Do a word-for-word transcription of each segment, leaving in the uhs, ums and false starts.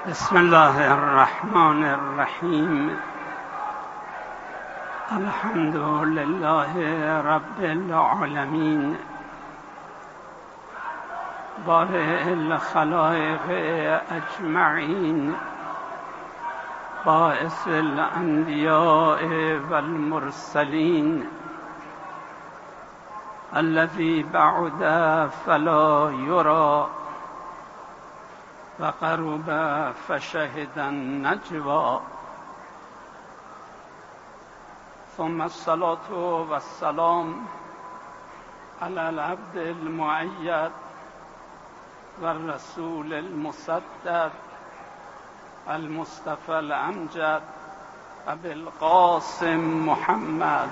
بسم الله الرحمن الرحیم. الحمد لله رب العالمین، بارئ الخلائق اجمعین، باعث الانبیاء والمرسلین، الذی بعد فلا یری و قرب فشهد النجوى، ثم الصلاة والسلام على العبد المؤید والرسول المصدق المصطفى الامجد ابی القاسم محمد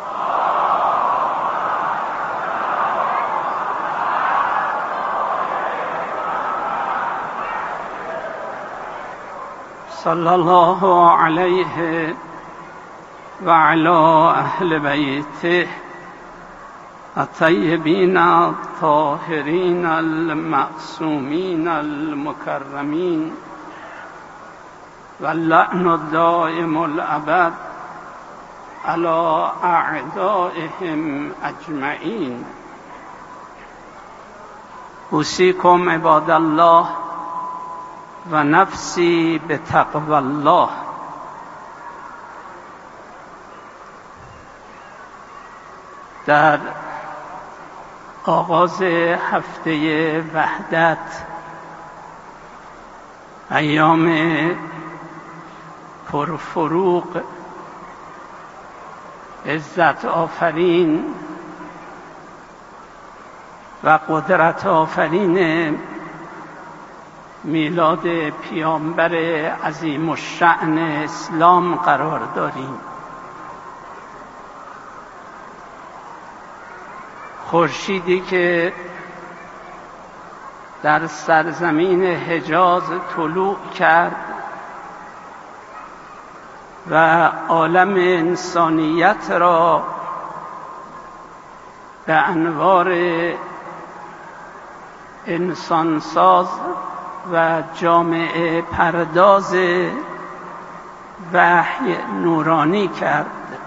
صلی الله علیه و علی اهل بیته الطیبین الطاهرین المعصومین المکرمین و اللعن الدائم الابد علی اعدائهم اجمعین. اوصیکم عباد الله و نفسی به تقوی الله. در آغاز هفته وحدت، ایام پرفروغ، عزت آفرین و قدرت آفرین میلاد پیامبر عظیم الشأن اسلام قرار داریم. خورشیدی که در سرزمین حجاز طلوع کرد و عالم انسانیت را به انوار انسانساز و جامعه پرداز وحی نورانی کرد.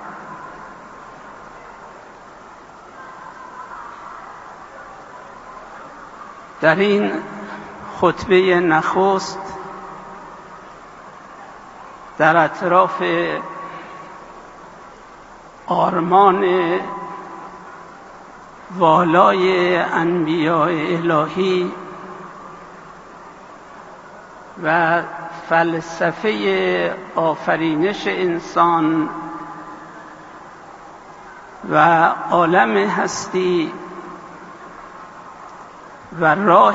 در این خطبه نخست در اطراف آرمان والای انبیاء الهی و فلسفه آفرینش انسان و عالم هستی و راه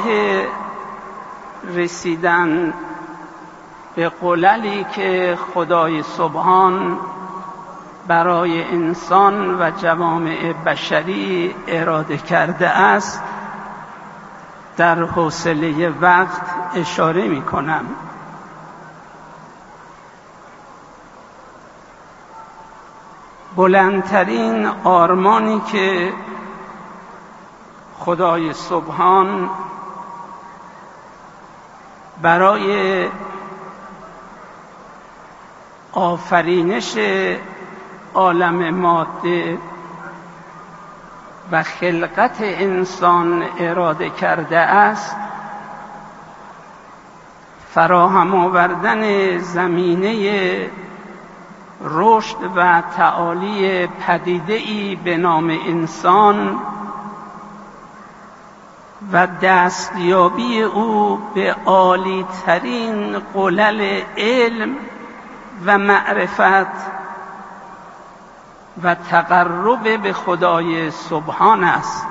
رسیدن به قللی که خدای سبحان برای انسان و جوامع بشری اراده کرده است، در حوصله وقت اشاره می کنم. بلندترین آرمانی که خدای سبحان برای آفرینش عالم ماده و خلقت انسان اراده کرده است، فراهم آوردن زمینه رشد و تعالی پدیده‌ای به نام انسان و دستیابی او به عالی ترین قلل علم و معرفت و تقرب به خدای سبحان است.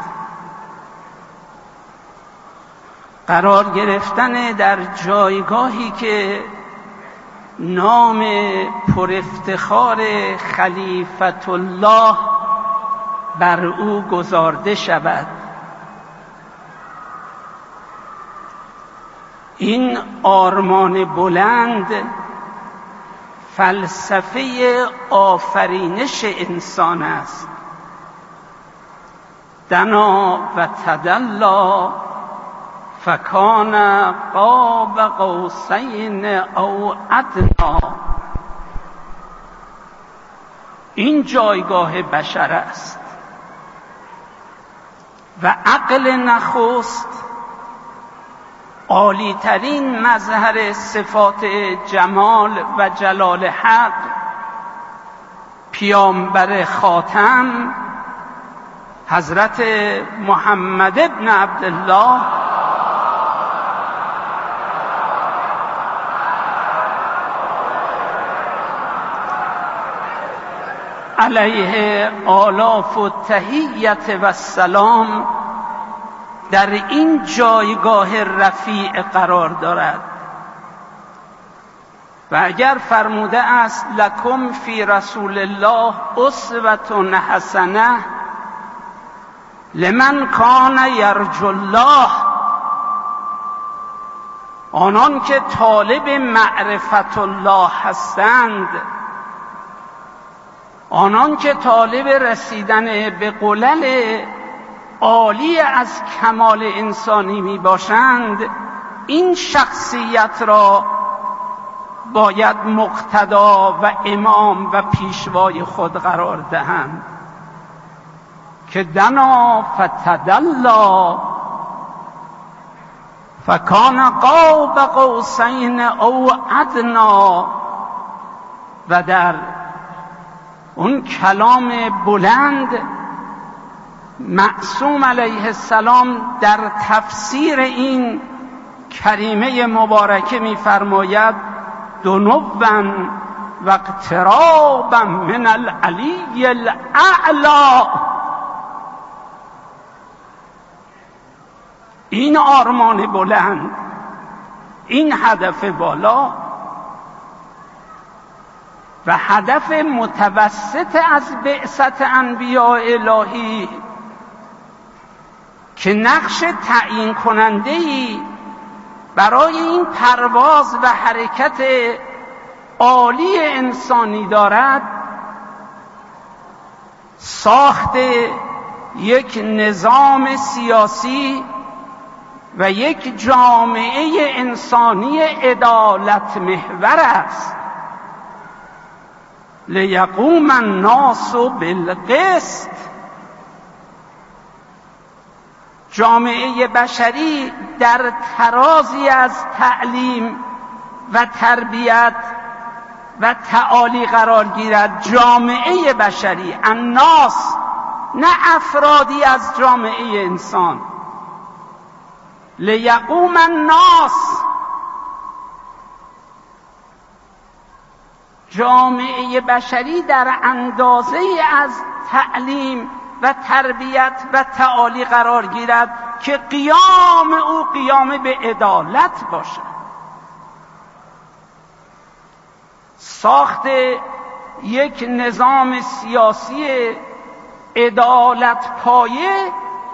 قرار گرفتن در جایگاهی که نام پر افتخار خلیفت الله بر او گذارده شود. این آرمان بلند فلسفه آفرینش انسان است. دنا و تدلا فکان قاب قوسین او ادنا. این جایگاه بشر است و عقل نخست عالی‌ترین مظهر صفات جمال و جلال حق، پیامبر خاتم حضرت محمد ابن عبدالله علیه آلاف و تحیت و سلام در این جایگاه رفیع قرار دارد. و اگر فرموده است لکم فی رسول الله اسوة حسنه لمن کان یرجو الله، آنان که طالب معرفت الله هستند، آنان که طالب رسیدن به قلل عالی از کمال انسانی می باشند، این شخصیت را باید مقتدا و امام و پیشوای خود قرار دهند که دنا فتدلا فکان قاب قوسین او ادنا. و در اون کلام بلند معصوم علیه السلام در تفسیر این کریمه مبارکه می‌فرماید دنوا و اقترابا من العلی الاعلی. این آرمان بلند، این هدف بالا و هدف متوسط از بعثت انبیاء الهی که نقش تعیین کننده‌ای برای این پرواز و حرکت عالی انسانی دارد، ساخت یک نظام سیاسی و یک جامعه انسانی عدالت محور است. لیقوم الناس بالقسط. جامعه بشری در ترازی از تعلیم و تربیت و تعالی قرار گیرد. جامعه بشری، الناس، نه افرادی از جامعه انسان. لیقوم الناس، جامعه بشری در اندازه از تعلیم و تربیت و تعالی قرار گیرد که قیام او قیام به عدالت باشد. ساخت یک نظام سیاسی عدالت پایه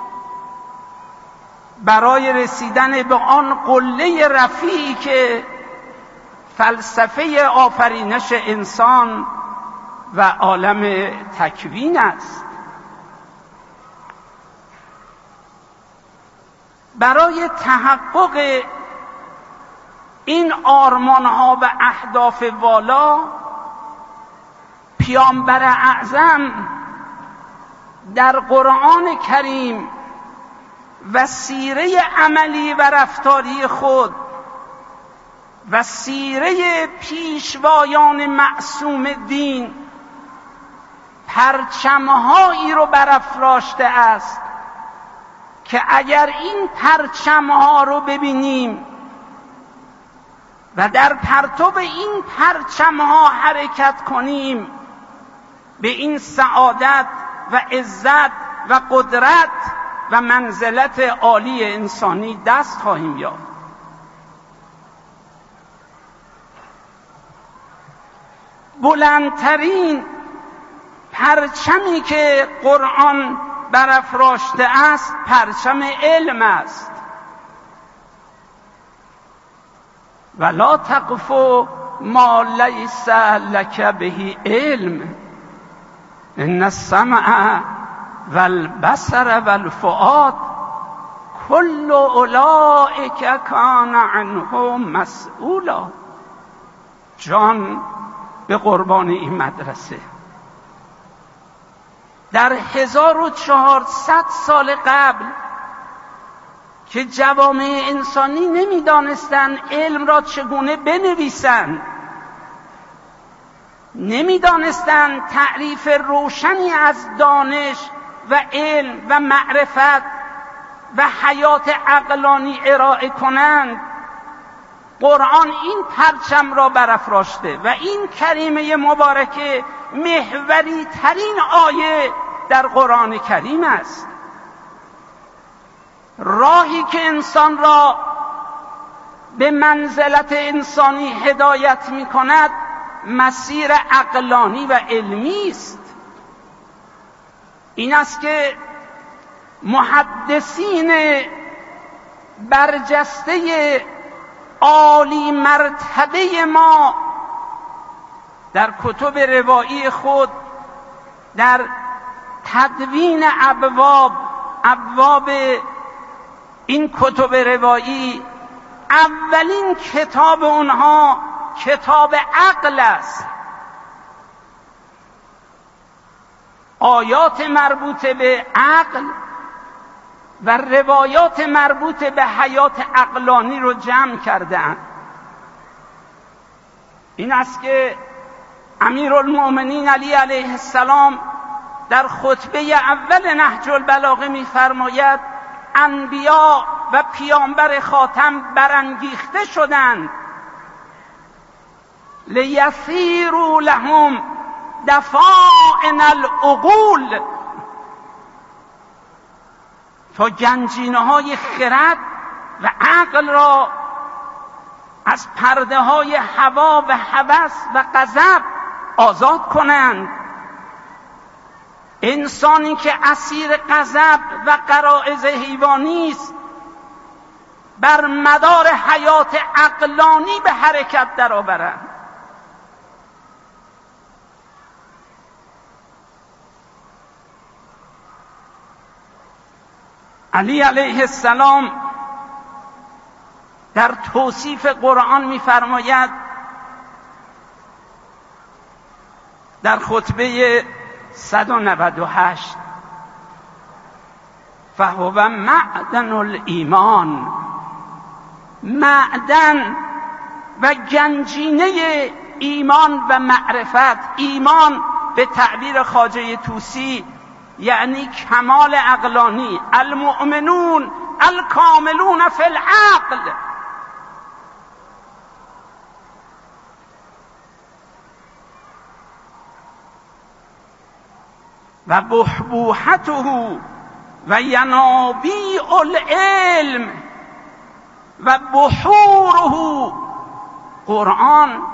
برای رسیدن به آن قله رفیعی که فلسفه آفرینش انسان و عالم تکوین است. برای تحقق این آرمان‌ها و اهداف والا، پیامبر اعظم در قرآن کریم و سیره عملی و رفتاری خود و سیره پیشوایان معصوم دین پرچم‌هایی رو برافراشته است که اگر این پرچم‌ها رو ببینیم و در پرتو این پرچم‌ها حرکت کنیم، به این سعادت و عزت و قدرت و منزلت عالی انسانی دست خواهیم یافت. بلندترین پرچمی که قرآن برافراشته است پرچم علم است. ولا تقف ما لیس لک به علم ان السمع والبصر والفؤاد کل اولئک کان عنه مسئولا. جان به قربان این مدرسه. در هزار و چهارصد سال قبل که جوامع انسانی نمیدانستند علم را چگونه بنویسند، نمیدانستند تعریف روشنی از دانش و علم و معرفت و حیات عقلانی ارائه کنند، قرآن این پرچم را برافراشته و این کریمه مبارکه محوری ترین آیه در قرآن کریم است. راهی که انسان را به منزلت انسانی هدایت می کند مسیر عقلانی و علمی است. این است که محدثین برجسته عالی مرتبه ما در کتب روایی خود، در تدوین ابواب ابواب این کتب روایی، اولین کتاب اونها کتاب عقل است. آیات مربوط به عقل و روایات مربوط به حیات عقلانی رو جمع کردند. این است که امیرالمؤمنین علی علیه السلام در خطبه اول نهج البلاغه می‌فرماید انبیا و پیامبر خاتم برانگیخته شدند لیثیروا لهم دفائن العقول، تا گنجینه‌های خرد و عقل را از پرده های هوا و هوس و غضب آزاد کنند. انسانی که اسیر غضب و غرایز حیوانی است بر مدار حیات عقلانی به حرکت درآورند. علی علیه السلام در توصیف قرآن می‌فرماید در خطبه صد و نود و هشت فهو معدن الایمان، معدن و گنجینه ایمان و معرفت. ایمان به تعبیر خواجه طوسی یعنی کمال عقلانی، المؤمنون الکاملون فی العقل. و بحبوحته و ینابیع العلم و بحوره، قرآن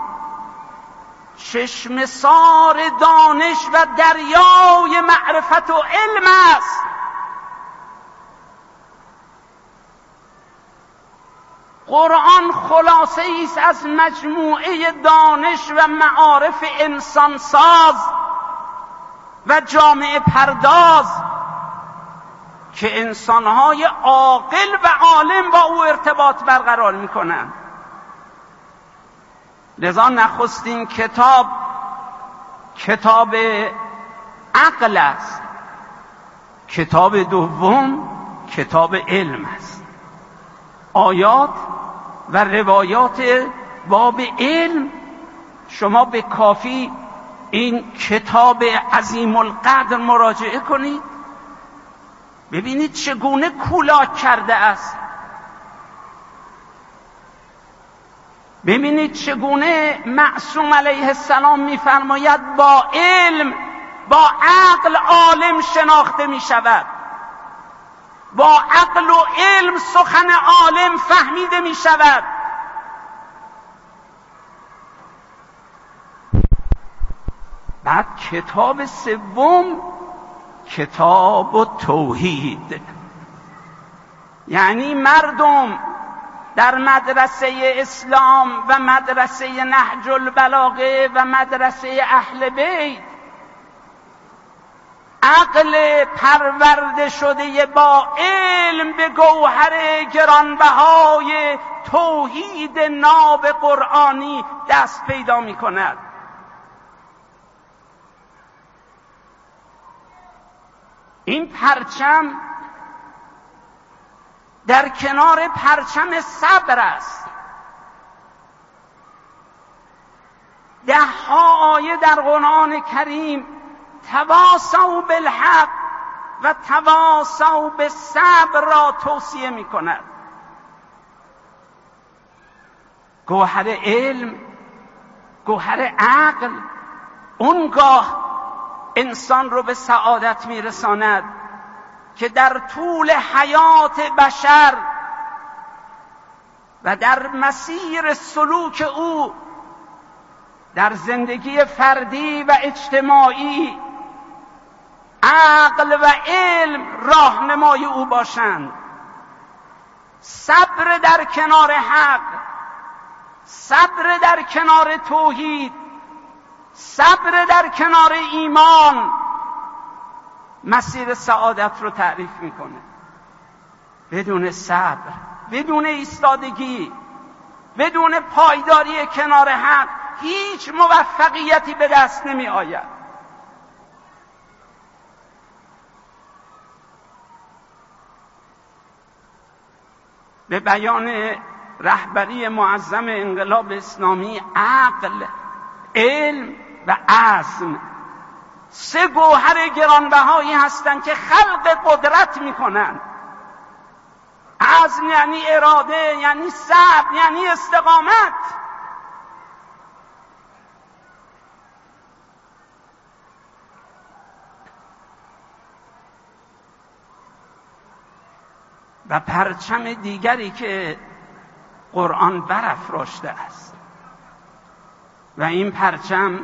چشم سار دانش و دریای معرفت و علم است. قرآن خلاصه است از مجموعه دانش و معارف انسان ساز و جامعه پرداز که انسانهای عاقل و عالم با او ارتباط برقرار میکنند. لذا نخستین کتاب کتاب عقل است، کتاب دوم کتاب علم است. آیات و روایات باب علم شما به کافی این کتاب عظیم القدر مراجعه کنید، ببینید چگونه کولاک کرده است، ببینید چگونه معصوم علیه السلام می‌فرماید با علم با عقل عالم شناخته می شود، با عقل و علم سخن عالم فهمیده می شود. بعد کتاب سوم کتاب توحید، یعنی مردم در مدرسه اسلام و مدرسه نهج البلاغه و مدرسه اهل بیت عقل پرورده شده با علم به گوهر گرانبهای توحید ناب قرآنی دست پیدا می کند. این پرچم در کنار پرچم صبر است. ده ها آیه در قرآن کریم تواصوا بالحق و تواصوا بالصبر را توصیه می کند. گوهر علم، گوهر عقل اونگاه انسان رو به سعادت می رساند که در طول حیات بشر و در مسیر سلوک او در زندگی فردی و اجتماعی عقل و علم راهنمای او باشند. صبر در کنار حق، صبر در کنار توحید، صبر در کنار ایمان مسیر سعادت رو تعریف میکنه. بدون صبر، بدون ایستادگی، بدون پایداری کنار حق هیچ موفقیتی به دست نمی آید. به بیان رهبری معظم انقلاب اسلامی، عقل، علم و عزم سه گوهر گرانبهایی هستند که خلق قدرت میکنند. عزم یعنی اراده، یعنی صبر، یعنی استقامت. و پرچم دیگری که قرآن برافراشته است و این پرچم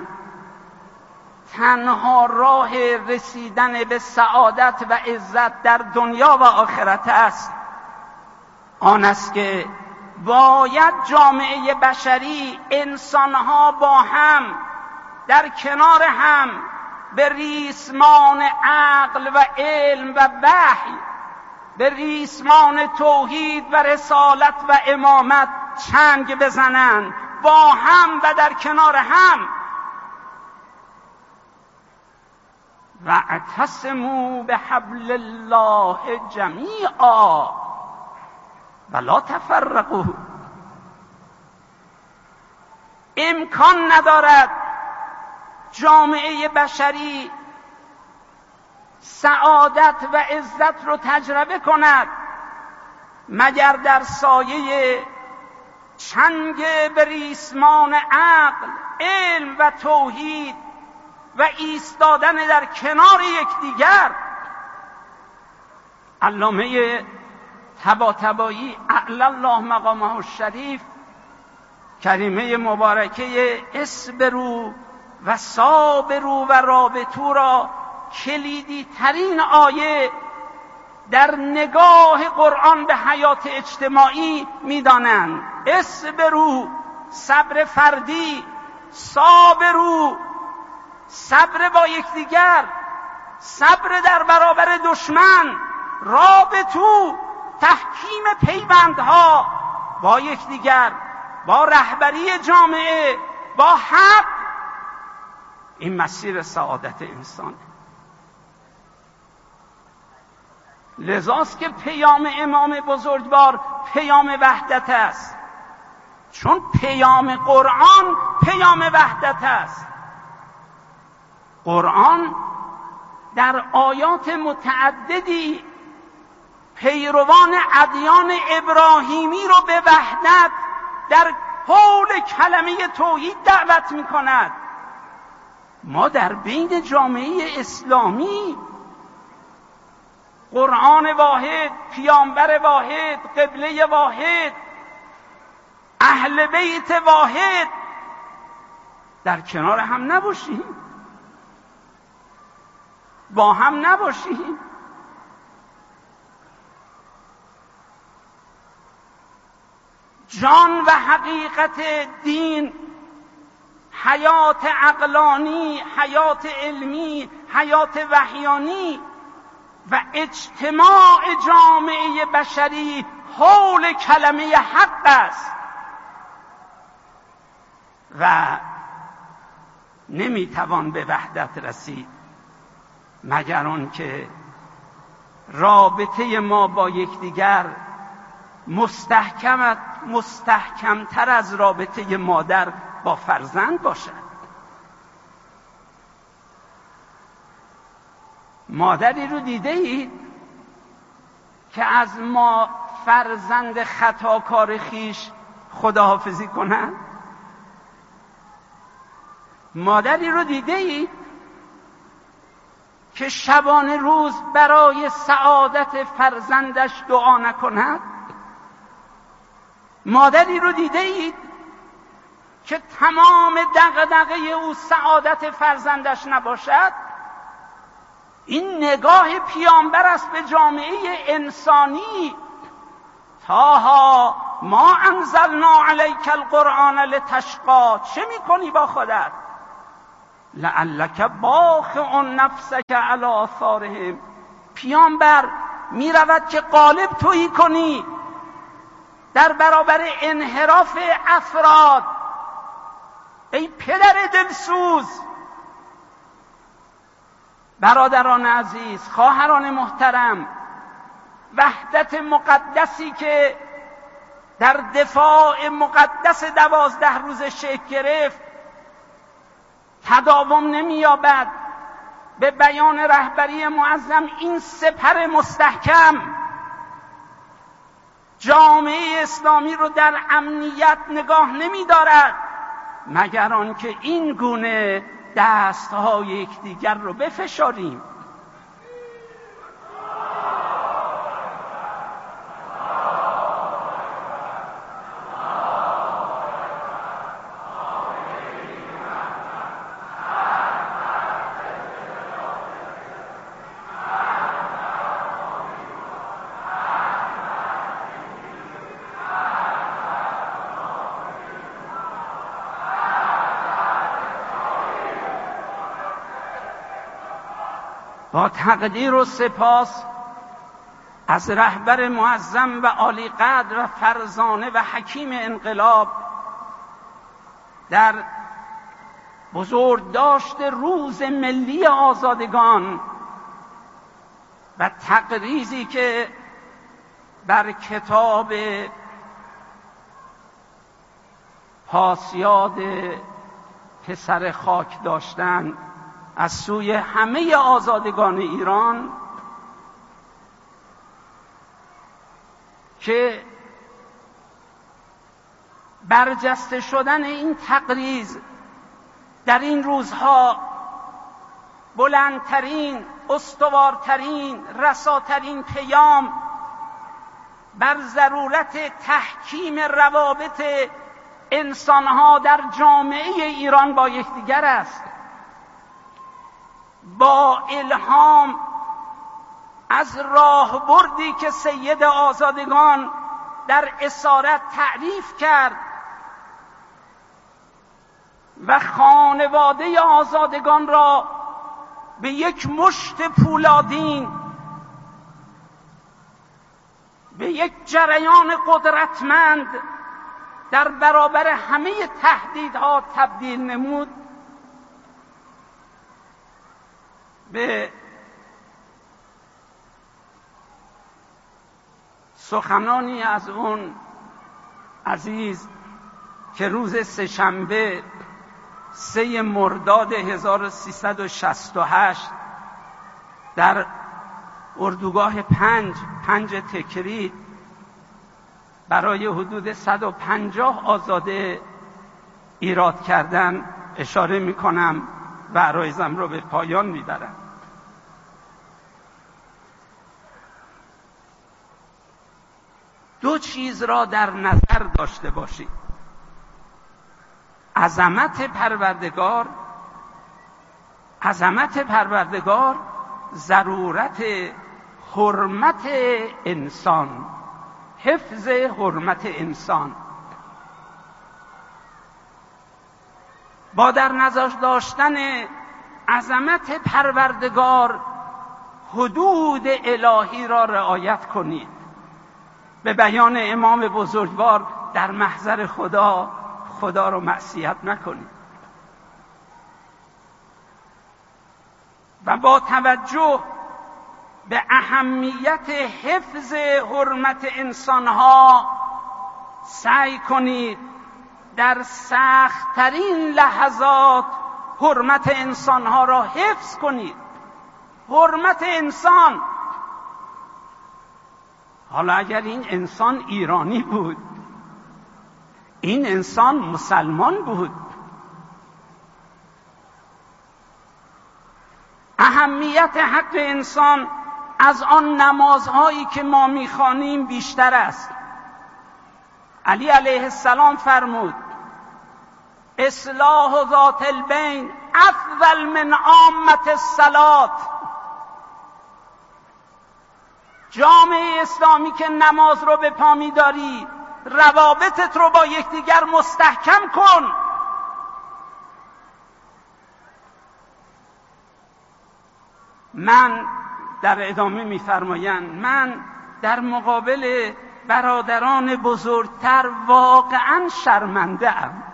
تنها راه رسیدن به سعادت و عزت در دنیا و آخرت است، آن است که باید جامعه بشری، انسانها با هم در کنار هم به ریسمان عقل و علم و وحی، به ریسمان توحید و رسالت و امامت چنگ بزنند، با هم و در کنار هم. واعتصموا بحبل الله جمیعا ولا تفرقوا. امکان ندارد جامعه بشری سعادت و عزت رو تجربه کند مگر در سایه چنگ به ریسمان عقل، علم و توحید و ایستادن در کنار یکدیگر. علامه طباطبایی اعلی الله مقامه الشریف کریمه مبارکه اصبروا و صابروا و رابطوا را کلیدی ترین آیه در نگاه قرآن به حیات اجتماعی می‌دانند. اصبروا، صبر فردی، صابروا، صبر با یکدیگر، صبر در برابر دشمن، رابطوا، تحکیم پیوندها با یکدیگر، با رهبری جامعه، با حق. این مسیر سعادت انسانه. لذاست که پیام امام بزرگوار پیام وحدت است، چون پیام قرآن پیام وحدت است. قرآن در آیات متعددی پیروان ادیان ابراهیمی رو به وحدت در حول کلمه توحید دعوت می کند. ما در بین جامعه اسلامی قرآن واحد، پیامبر واحد، قبله واحد، اهل بیت واحد در کنار هم نباشیم، با هم نباشیم. جان و حقیقت دین، حیات عقلانی، حیات علمی، حیات وحیانی و اجتماع جامعه بشری حول کلمه حق است و نمیتوان به وحدت رسید مگر آن که رابطه ما با یکدیگر مستحکم مستحکمتر از رابطه مادر با فرزند باشد. مادری رو دیده اید که از ما فرزند خطاکار خیش خداحافظی کنند؟ مادری رو دیده اید که شبانه روز برای سعادت فرزندش دعا نکند؟ مادری رو دیده اید که تمام دغدغه او سعادت فرزندش نباشد؟ این نگاه پیامبر است به جامعه انسانی. تاها ما انزلنا علیک القرآن لتشقی. چه میکنی با خودت؟ لعلک باخع نفسک علی آثارهم. پیامبر میرود که غالب تویی کنی در برابر انحراف افراد. ای پدر دلسوز، برادران عزیز، خواهران محترم، وحدت مقدسی که در دفاع مقدس دوازده روز شکل گرفت تداوم نمی‌یابد. به بیان رهبری معظم این سپر مستحکم جامعه اسلامی رو در امنیت نگاه نمی‌دارد مگر آنکه این گونه دست‌های یکدیگر رو بفشاریم. با تقدیر و سپاس از رهبر معظم و عالی قدر و فرزانه و حکیم انقلاب در بزرگداشت روز ملی آزادگان و تقریزی که بر کتاب پاسیاد پسر خاک داشتن از سوی همه آزادگان ایران که برجسته شدن این تقریز در این روزها بلندترین، استوارترین، رساترین پیام بر ضرورت تحکیم روابط انسانها در جامعه ایران با یکدیگر است. با الهام از راهبردی که سید آزادگان در اسارت تعریف کرد و خانواده آزادگان را به یک مشت پولادین، به یک جریان قدرتمند در برابر همه تهدیدها تبدیل نمود، به سخنانی از اون عزیز که روز سه‌شنبه سه مرداد هزار و سیصد و شصت و هشت در اردوگاه پنج پنج تکرید برای حدود صد و پنجاه آزاده ایراد کردن اشاره میکنم و عرایزم رو به پایان میبرم. دو چیز را در نظر داشته باشید: عظمت پروردگار عظمت پروردگار ضرورت حرمت انسان، حفظ حرمت انسان. با در نظر داشتن عظمت پروردگار، حدود الهی را رعایت کنید. به بیان امام بزرگوار در محضر خدا خدا را معصیت نکنید. و با توجه به اهمیت حفظ حرمت انسانها سعی کنید در سخت‌ترین لحظات حرمت انسانها را حفظ کنید. حرمت انسان، حالا اگر این انسان ایرانی بود، این انسان مسلمان بود، اهمیت حق انسان از آن نمازهایی که ما میخوانیم بیشتر است. علی علیه السلام فرمود اصلاح ذات البین افضل من عامة الصلاة. جامعه اسلامی که نماز رو به پا می‌داری، روابطت رو با یکدیگر مستحکم کن. من در ادامه می‌فرمایند من در مقابل برادران بزرگتر واقعاً شرمنده ام.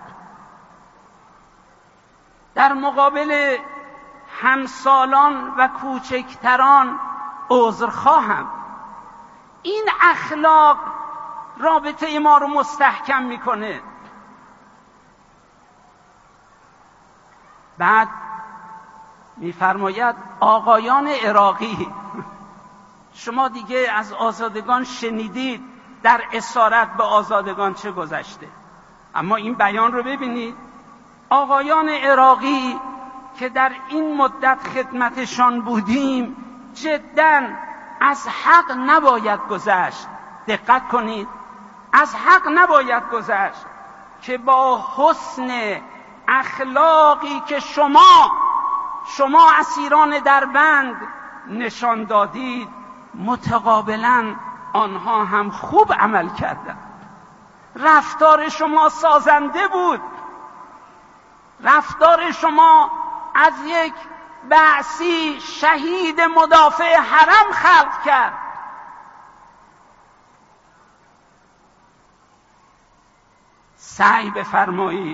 در مقابل همسالان و کوچکتران عذرخواهم. این اخلاق رابطه ما رو مستحکم میکنه. بعد میفرماید آقایان عراقی، شما دیگه از آزادگان شنیدید در اسارت به آزادگان چه گذشته، اما این بیان رو ببینید. آقایان عراقی که در این مدت خدمتشان بودیم جداً از حق نباید گذشت. دقت کنید، از حق نباید گذشت که با حسن اخلاقی که شما شما اسیران دربند نشان دادید، متقابلاً آنها هم خوب عمل کردند. رفتار شما سازنده بود. رفتار شما از یک بعثی شهید مدافع حرم خلق کرد. سعی بفرمایید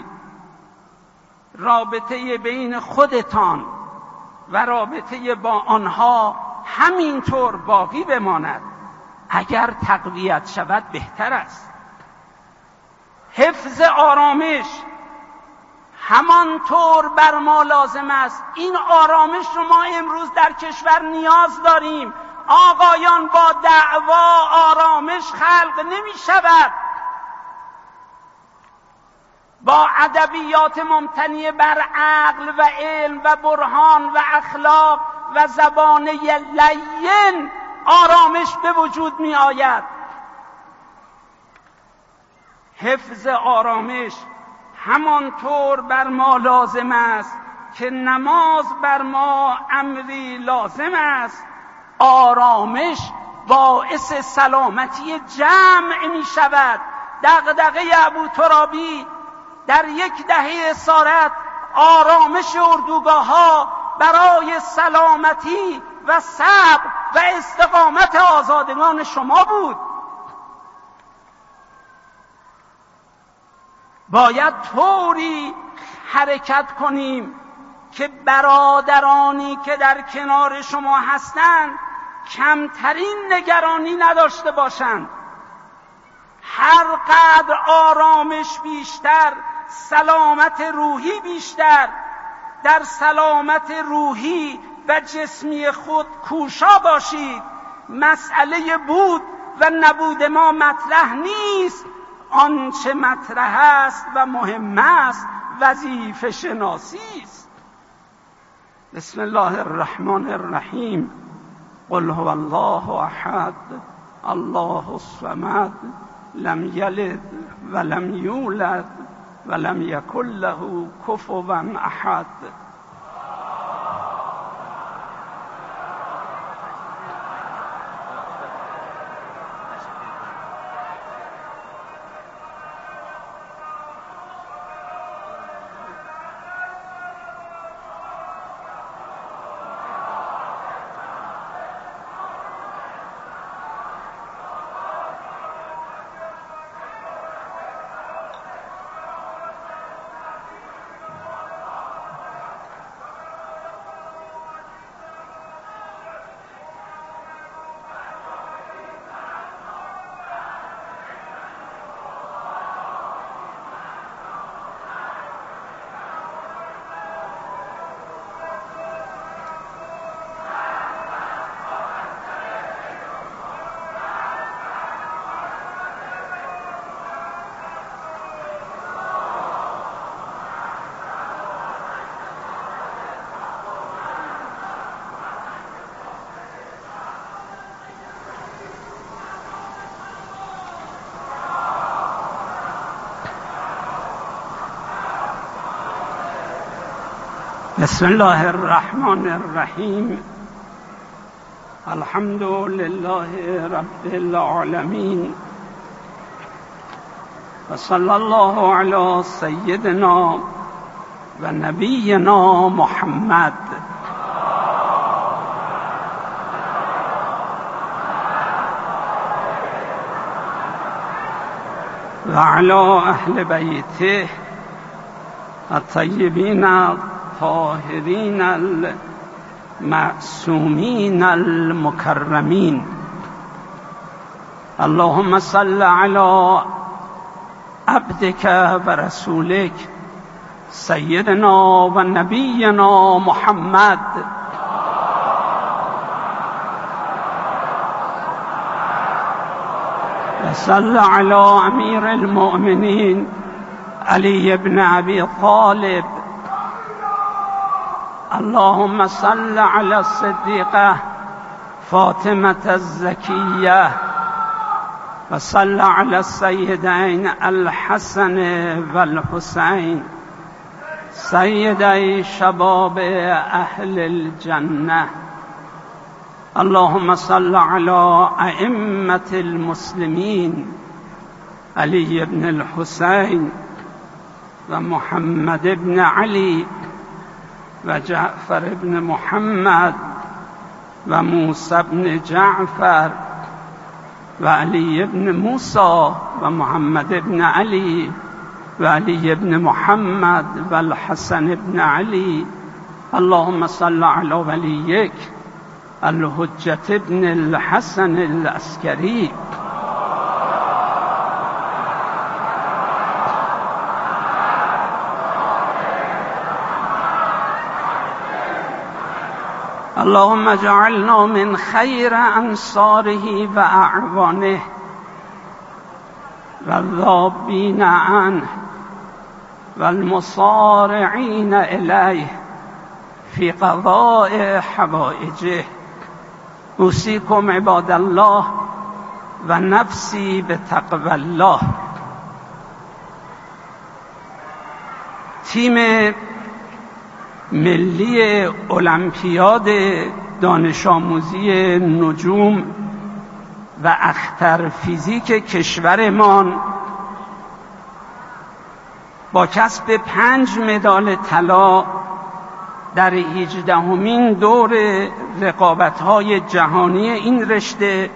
رابطه بین خودتان و رابطه با آنها همینطور باقی بماند. اگر تقویت شود بهتر است. حفظ آرامش همانطور بر ما لازم است. این آرامش رو ما امروز در کشور نیاز داریم. آقایان، با دعوا آرامش خلق نمی شود. با ادبیات ممتنی بر عقل و علم و برهان و اخلاق و زبان لین آرامش به وجود می آید. حفظ آرامش همانطور بر ما لازم است که نماز بر ما امری لازم است. آرامش باعث سلامتی جمع می شود. دغدغه ابو ترابی در یک دهه اسارت آرامش اردوگاه ها برای سلامتی و صبر و استقامت آزادگان شما بود. باید طوری حرکت کنیم که برادرانی که در کنار شما هستند کمترین نگرانی نداشته باشند. هر قدر آرامش بیشتر، سلامت روحی بیشتر. در سلامت روحی و جسمی خود کوشا باشید. مسئله بود و نبود ما مطرح نیست. آنچه مطرح است و مهم است وظیفه شناسی است. بسم الله الرحمن الرحیم. قل هو الله احد الله الصمد لم یلد ولم یولد ولم یکن له کفوا احد. بسم الله الرحمن الرحیم. الحمد لله رب العالمین و صلی الله علی سیدنا و نبینا محمد و علی اهل بیته الطیبین الطاهرین المعصومین المکرمین. اللهم صل علی عبدك و رسولك سیدنا و نبینا محمد و صل علی امیر المؤمنین علی بن ابی طالب. اللهم صل علی الصدیقه فاطمة الزکیه و صل علی السیدین الحسن و الحسین سیدی شباب اهل الجنه. اللهم صل علی ائمة المسلمین علی بن الحسین و محمد بن علی و جعفر بن محمد و موسی بن جعفر و علی بن موسی و محمد بن علی و علی بن محمد و الحسن بن علی. اللهم صل علی ولیک الحجة بن الحسن العسکری. اللهم اجعلنا من خیر انصاره و اعوانه و الذابین عنه و المصارعین الیه فی قضاء حوائجه. اوصیکم عباد الله و نفسی بتقوی الله. تیم ملی المپیاد دانش آموزی نجوم و اختر فیزیک کشورمان با کسب پنج مدال طلا در هجدهمین دور رقابت‌های جهانی این رشته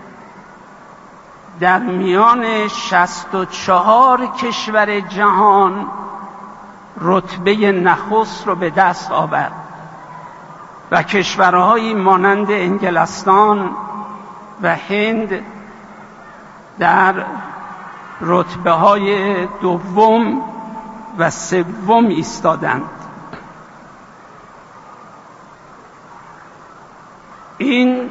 در میان شصت و چهار کشور جهان رتبه نخست رو به دست آورد و کشورهایی مانند انگلستان و هند در رتبه های دوم و سوم ایستادند. این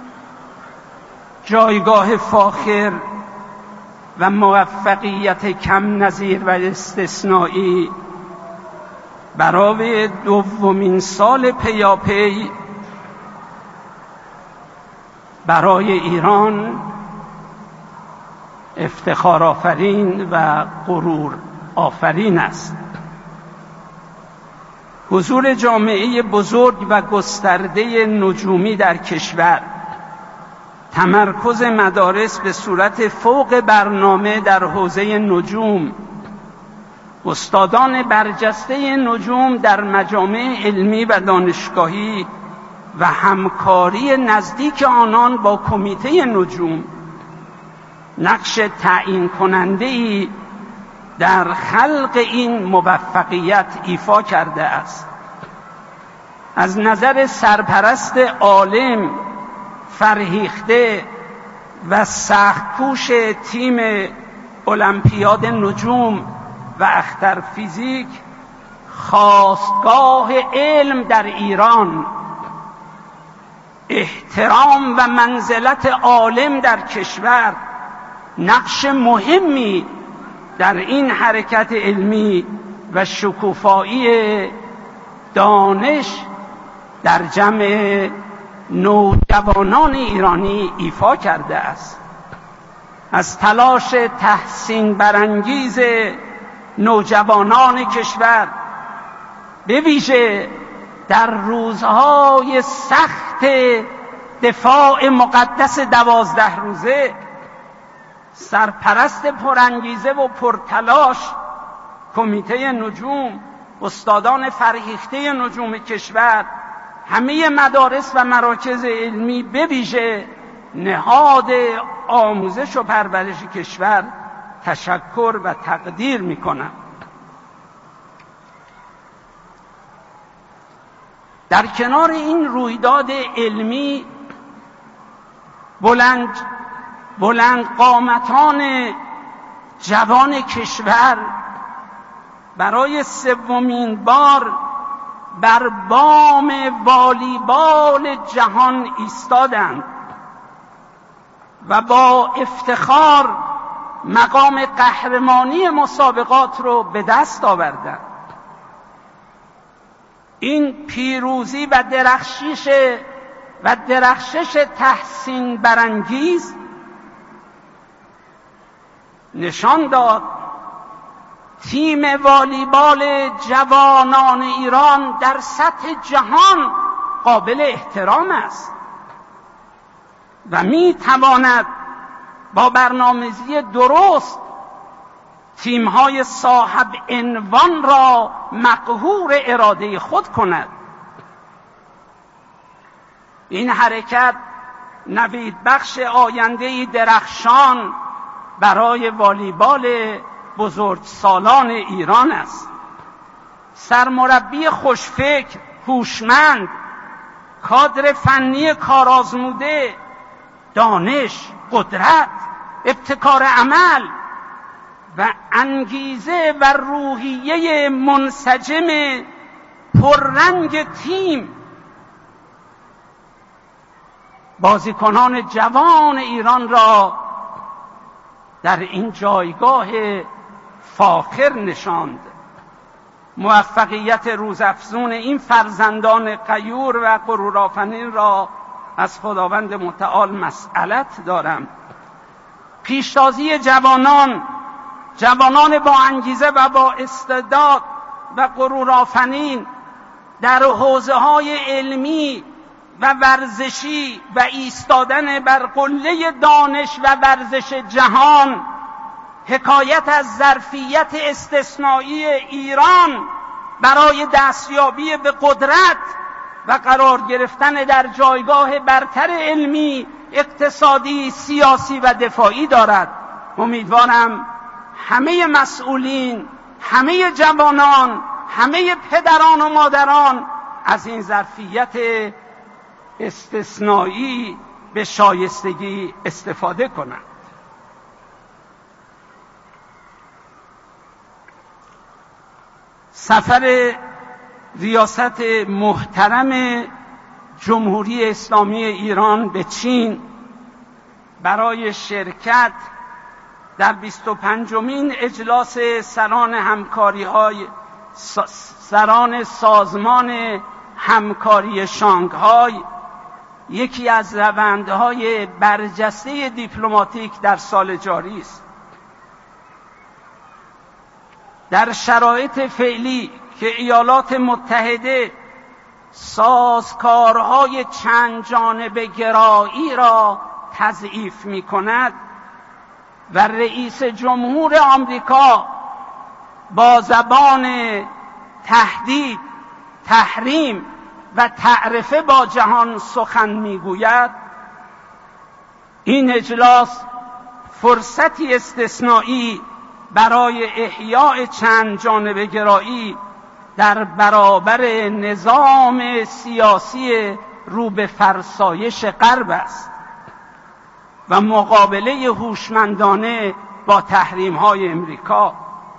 جایگاه فاخر و موفقیت کم نظیر و استثنایی برای دومین سال پیاپی برای ایران افتخار آفرین و غرور آفرین است. حضور جامعه بزرگ و گسترده نجومی در کشور، تمرکز مدارس به صورت فوق برنامه در حوزه نجوم، استادان برجسته نجوم در مجامع علمی و دانشگاهی و همکاری نزدیک آنان با کمیته نجوم نقش تعیین کننده‌ای در خلق این موفقیت ایفا کرده است. از نظر سرپرست عالم، فرهیخته و سخت‌کوش تیم المپیاد نجوم و اختر فیزیک، خاستگاه علم در ایران، احترام و منزلت عالم در کشور، نقش مهمی در این حرکت علمی و شکوفایی دانش در جمع نوجوانان ایرانی ایفا کرده است. از تلاش تحسین برانگیز نوجوانان کشور، به ویژه در روزهای سخت دفاع مقدس دوازده روزه سرپرست پرانگیزه و پرتلاش کمیته نجوم، استادان فرهیخته نجوم کشور، همه مدارس و مراکز علمی به ویژه نهاد آموزش و پرورش کشور تشکر و تقدیر می‌کنم. در کنار این رویداد علمی بلند بلند قامتان جوان کشور برای سومین بار بر بام والیبال جهان ایستادند و با افتخار مقام قهرمانی مسابقات رو به دست آوردند. این پیروزی و درخشش و درخشش تحسین برانگیز نشان داد تیم والیبال جوانان ایران در سطح جهان قابل احترام است و می تواند با برنامه‌ریزی درست تیم‌های صاحب عنوان را مقهور اراده خود کند. این حرکت نوید بخش آینده درخشان برای والیبال بزرگسالان ایران است. سرمربی خوشفکر، هوشمند، کادر فنی کارآزموده، دانش، قدرت، ابتکار عمل و انگیزه و روحیه منسجم پررنگ تیم بازیکنان جوان ایران را در این جایگاه فاخر نشاند. موفقیت روزافزون این فرزندان غیور و غرورآفرین را از خداوند متعال مسئلت دارم. پیشتازی جوانان جوانان با انگیزه و با استعداد و غرورآفرین در حوزه‌های علمی و ورزشی و ایستادن بر قله دانش و ورزش جهان حکایت از ظرفیت استثنایی ایران برای دستیابی به قدرت و قرار گرفتن در جایگاه برتر علمی، اقتصادی، سیاسی و دفاعی دارد. امیدوارم همه مسئولین، همه جوانان، همه پدران و مادران از این ظرفیت استثنایی به شایستگی استفاده کنند. سفر ریاست محترم جمهوری اسلامی ایران به چین برای شرکت در بیست و پنجمین اجلاس سران همکاری‌های سران سازمان همکاری شانگهای یکی از روندهای برجسته دیپلماتیک در سال جاری است. در شرایط فعلی که ایالات متحده سازکارهای چند جانبه گرایی را تضعیف می کند و رئیس جمهور آمریکا با زبان تهدید، تحریم و تعرفه با جهان سخن میگوید، این اجلاس فرصتی استثنایی برای احیاء چند جانبه گرایی در برابر نظام سیاسی رو به فرسایش غرب است و مقابله هوشمندانه با تحریم‌های امریکا.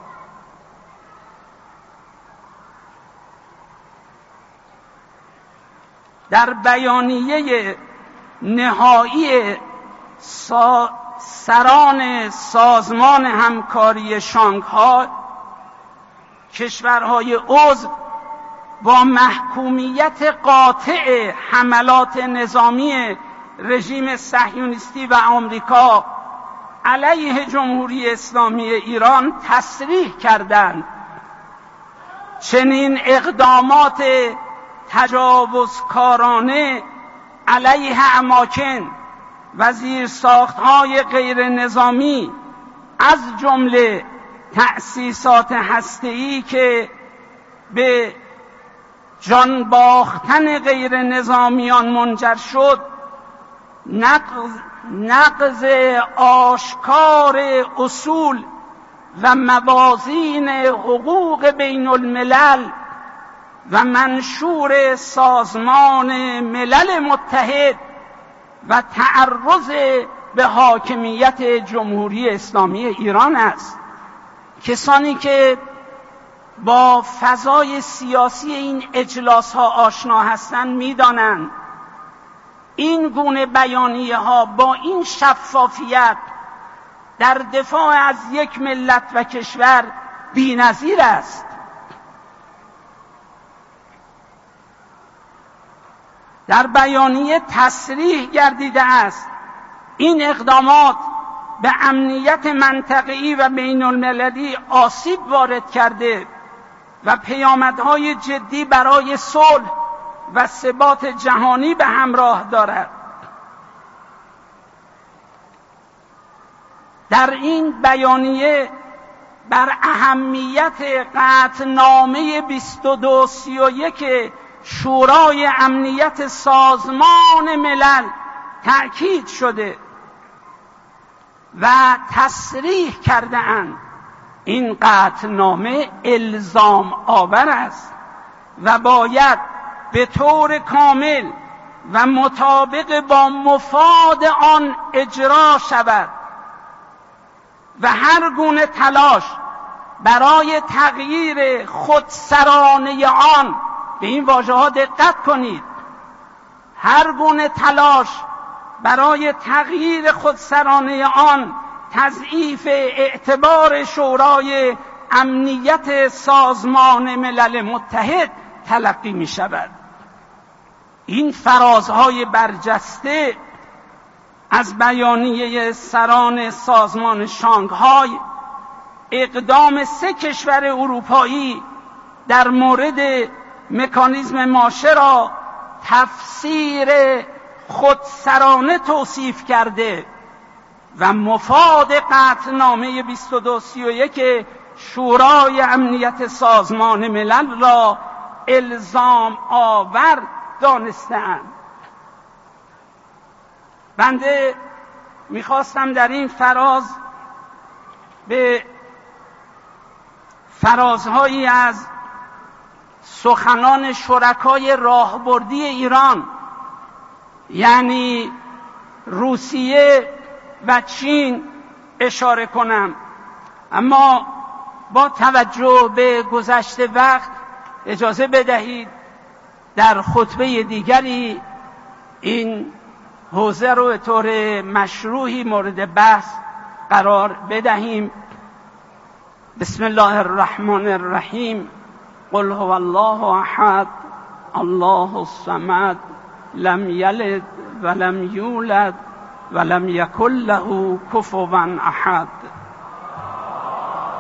در بیانیه نهایی سا سران سازمان همکاری شانگهای کشورهای عضو با محکومیت قاطع حملات نظامی رژیم صهیونیستی و آمریکا علیه جمهوری اسلامی ایران تصریح کردند چنین اقدامات تجاوزکارانه علیه اماکن و زیرساخت‌های غیر نظامی از جمله تأسیسات هسته‌ای که به جان باختن غیر نظامیان منجر شد، نقض, نقض آشکار اصول و موازین حقوق بین الملل و منشور سازمان ملل متحد و تعرض به حاکمیت جمهوری اسلامی ایران است. کسانی که با فضای سیاسی این اجلاس ها آشنا هستند می‌دانند این گونه بیانیه ها با این شفافیت در دفاع از یک ملت و کشور بی‌نظیر است. در بیانیه تصریح گردیده است این اقدامات به امنیت منطقه‌ای و بین المللی آسیب وارد کرده و پیامدهای جدی برای صلح و ثبات جهانی به همراه دارد. در این بیانیه بر اهمیت قطعنامه بیست و دو سی و یک شورای امنیت سازمان ملل تأکید شده و تصریح کرده اند این قطعنامه الزام آور است و باید به طور کامل و مطابق با مفاد آن اجرا شود و هر گونه تلاش برای تغییر خودسرانه آن، به این واژه ها دقت کنید، هر گونه تلاش برای تغییر خودسرانه آن تضعیف اعتبار شورای امنیت سازمان ملل متحد تلقی می شود. این فرازهای برجسته از بیانیه سران سازمان شانگهای اقدام سه کشور اروپایی در مورد مکانیزم ماشه را تفسیر خودسرانه توصیف کرده و مفاد قطعنامه بیست و دو سی و یک شورای امنیت سازمان ملل را الزام آور دانسته‌اند. بنده میخواستم در این فراز به فرازهایی از سخنان شرکای راهبردی ایران، یعنی روسیه و چین اشاره کنم، اما با توجه به گذشت وقت اجازه بدهید در خطبه دیگری این حوزه رو به طور مشروعی مورد بحث قرار بدهیم. بسم الله الرحمن الرحیم. قل هو الله احد الله الصمد لم یلد ولم یولد ولم یکن له کفوا احد.